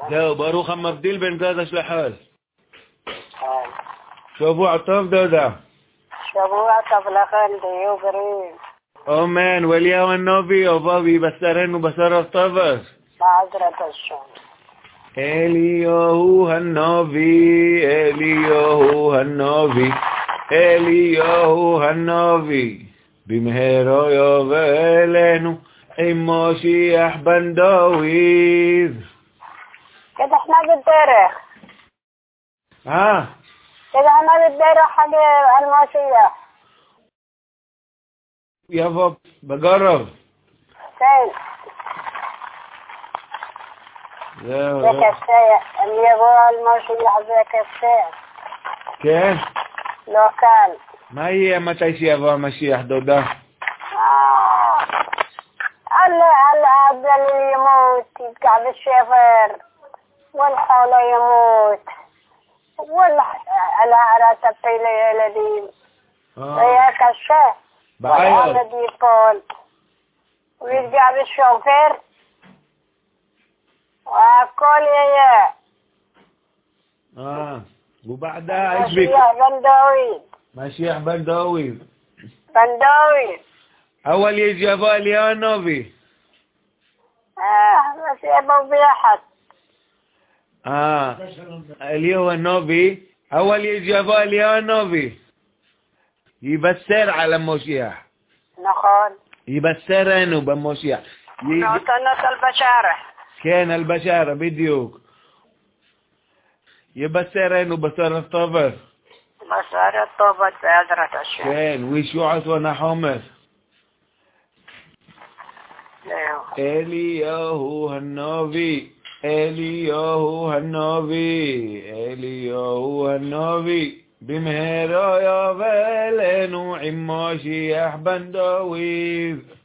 זהו, ברוך המבדיל בין גזש לחול. שבוע טוב דודה. שבוע טוב לכם, תהיו בריאים. אמן, ואליהו הנביא יבוא ויבשרנו בשורות טובות. בעזרת השם. אליהו הנביא, אליהו הנביא, אליהו הנביא, במהרה יבוא אלינו עם משיח בן דוד. كده احنا بالدرخ كده احنا بالدرخ حق المسيح. يابا بجرب. فين؟ ذاك الشيء اللي يبغى المسيح ذاك الشيء. كيف؟ لو كان. ما هي متى يبغى المسيح دودا؟ العبد اللي يموت يبقى بالشفر والحول يموت والعرى تبقي لي الذي وياك الشيء والعرى يقول ويرجع بالشوفر وأقول يا وبعدها ايش بك؟ مسيح بن داوود. مسيح بن داوود. بن داوود أول يجي أبا إلياه النبي. مسيح بوضيحت. إلياه النبي أول يجي أبا إلياه النبي يبشر على المسيح. نقول يبشرنا بالمسيح. نعطينا البشارة. كان البشارة بديوك. يبشرنا بشارة الطبر. بشارة الطبر بعذرة الشيء. كان ويشوعت ونحومت. إلياه النبي، إلياه النبي، إلياه النبي، بمهرة يا بلن وعم مشيح بن داوود.